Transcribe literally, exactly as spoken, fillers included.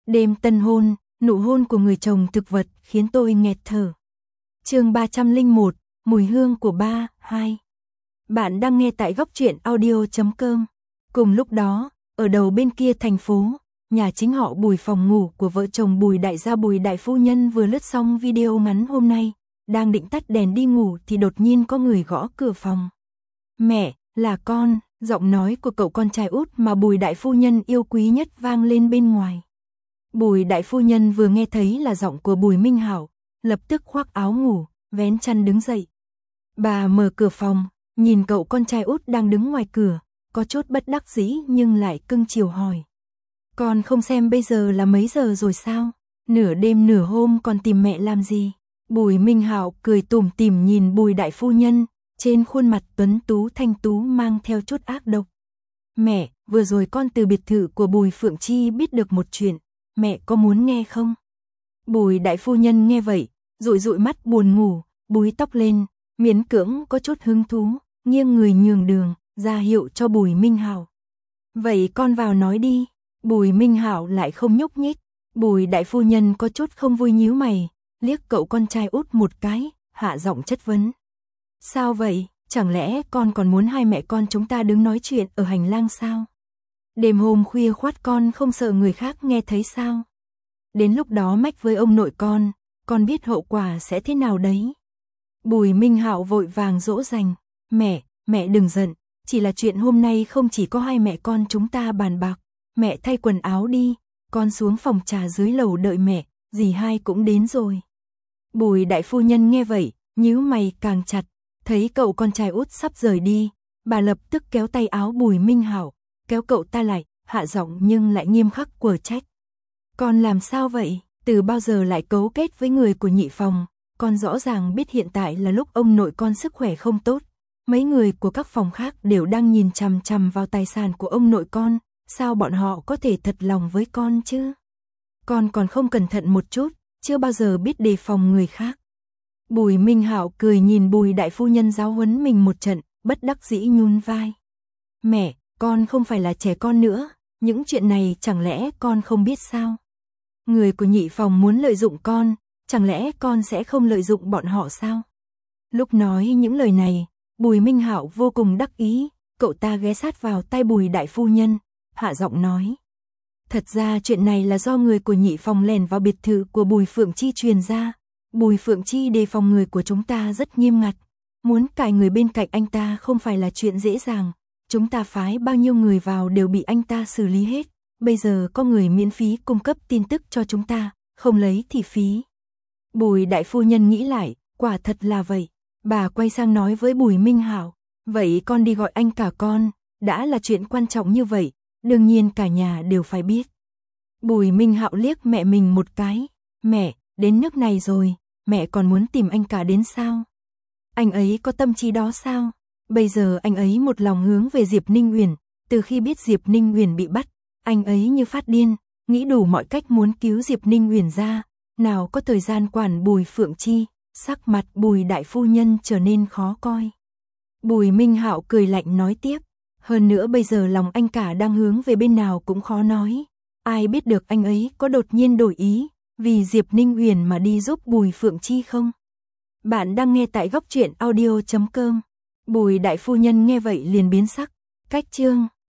Đêm tân hôn, nụ hôn của người chồng thực vật khiến tôi nghẹt thở. Chương ba trăm lẻ một, mùi hương của ba, hai. Bạn đang nghe tại góc truyện audio chấm com. Cùng lúc đó, ở đầu bên kia thành phố, nhà chính họ Bùi, phòng ngủ của vợ chồng Bùi đại gia Bùi đại phu nhân vừa lướt xong video ngắn hôm nay, đang định tắt đèn đi ngủ thì đột nhiên có người gõ cửa phòng. Mẹ, là con, giọng nói của cậu con trai út mà Bùi đại phu nhân yêu quý nhất vang lên bên ngoài. Bùi đại phu nhân vừa nghe thấy là giọng của Bùi Minh Hảo, lập tức khoác áo ngủ, vén chăn đứng dậy. Bà mở cửa phòng, nhìn cậu con trai út đang đứng ngoài cửa, có chút bất đắc dĩ nhưng lại cưng chiều hỏi. Con không xem bây giờ là mấy giờ rồi sao? Nửa đêm nửa hôm còn tìm mẹ làm gì? Bùi Minh Hảo cười tủm tỉm nhìn Bùi đại phu nhân, trên khuôn mặt tuấn tú thanh tú mang theo chút ác độc. Mẹ, vừa rồi con từ biệt thự của Bùi Phượng Chi biết được một chuyện, mẹ có muốn nghe không? Bùi đại phu nhân nghe vậy, dụi dụi mắt buồn ngủ, búi tóc lên, miễn cưỡng có chút hứng thú, nghiêng người nhường đường, ra hiệu cho Bùi Minh Hảo. Vậy con vào nói đi. Bùi Minh Hảo lại không nhúc nhích. Bùi đại phu nhân có chút không vui nhíu mày, liếc cậu con trai út một cái, hạ giọng chất vấn. Sao vậy, chẳng lẽ con còn muốn hai mẹ con chúng ta đứng nói chuyện ở hành lang sao? Đêm hôm khuya khoắt con không sợ người khác nghe thấy sao? Đến lúc đó mách với ông nội con, con biết hậu quả sẽ thế nào đấy. Bùi Minh Hạo vội vàng dỗ dành. Mẹ, mẹ đừng giận, chỉ là chuyện hôm nay không chỉ có hai mẹ con chúng ta bàn bạc. Mẹ thay quần áo đi, con xuống phòng trà dưới lầu đợi mẹ, dì hai cũng đến rồi. Bùi đại phu nhân nghe vậy, nhíu mày càng chặt, thấy cậu con trai út sắp rời đi, bà lập tức kéo tay áo Bùi Minh Hảo, kéo cậu ta lại, hạ giọng nhưng lại nghiêm khắc quở trách. Con làm sao vậy, từ bao giờ lại cấu kết với người của nhị phòng, con rõ ràng biết hiện tại là lúc ông nội con sức khỏe không tốt, mấy người của các phòng khác đều đang nhìn chằm chằm vào tài sản của ông nội con, sao bọn họ có thể thật lòng với con chứ? Con còn không cẩn thận một chút, chưa bao giờ biết đề phòng người khác. Bùi Minh Hạo cười nhìn Bùi đại phu nhân giáo huấn mình một trận, bất đắc dĩ nhún vai. Mẹ, con không phải là trẻ con nữa, những chuyện này chẳng lẽ con không biết sao? Người của nhị phòng muốn lợi dụng con, chẳng lẽ con sẽ không lợi dụng bọn họ sao? Lúc nói những lời này, Bùi Minh Hạo vô cùng đắc ý, cậu ta ghé sát vào tai Bùi đại phu nhân, hạ giọng nói. Thật ra chuyện này là do người của nhị phòng lèn vào biệt thự của Bùi Phượng Chi truyền ra. Bùi Phượng Chi đề phòng người của chúng ta rất nghiêm ngặt, muốn cài người bên cạnh anh ta không phải là chuyện dễ dàng. Chúng ta phái bao nhiêu người vào đều bị anh ta xử lý hết. Bây giờ có người miễn phí cung cấp tin tức cho chúng ta, không lấy thì phí. Bùi đại phu nhân nghĩ lại, quả thật là vậy. Bà quay sang nói với Bùi Minh Hảo, vậy con đi gọi anh cả con, đã là chuyện quan trọng như vậy, đương nhiên cả nhà đều phải biết. Bùi Minh Hạo liếc mẹ mình một cái, mẹ, đến nước này rồi, mẹ còn muốn tìm anh cả đến sao? Anh ấy có tâm trí đó sao? Bây giờ anh ấy một lòng hướng về Diệp Ninh Uyển, từ khi biết Diệp Ninh Uyển bị bắt, anh ấy như phát điên, nghĩ đủ mọi cách muốn cứu Diệp Ninh Uyển ra, nào có thời gian quản Bùi Phượng Chi, sắc mặt Bùi đại phu nhân trở nên khó coi. Bùi Minh Hạo cười lạnh nói tiếp, hơn nữa bây giờ lòng anh cả đang hướng về bên nào cũng khó nói, ai biết được anh ấy có đột nhiên đổi ý, vì Diệp Ninh Uyển mà đi giúp Bùi Phượng Chi không? Bạn đang nghe tại góc truyện audio chấm com. Bùi đại phu nhân nghe vậy liền biến sắc, cách chương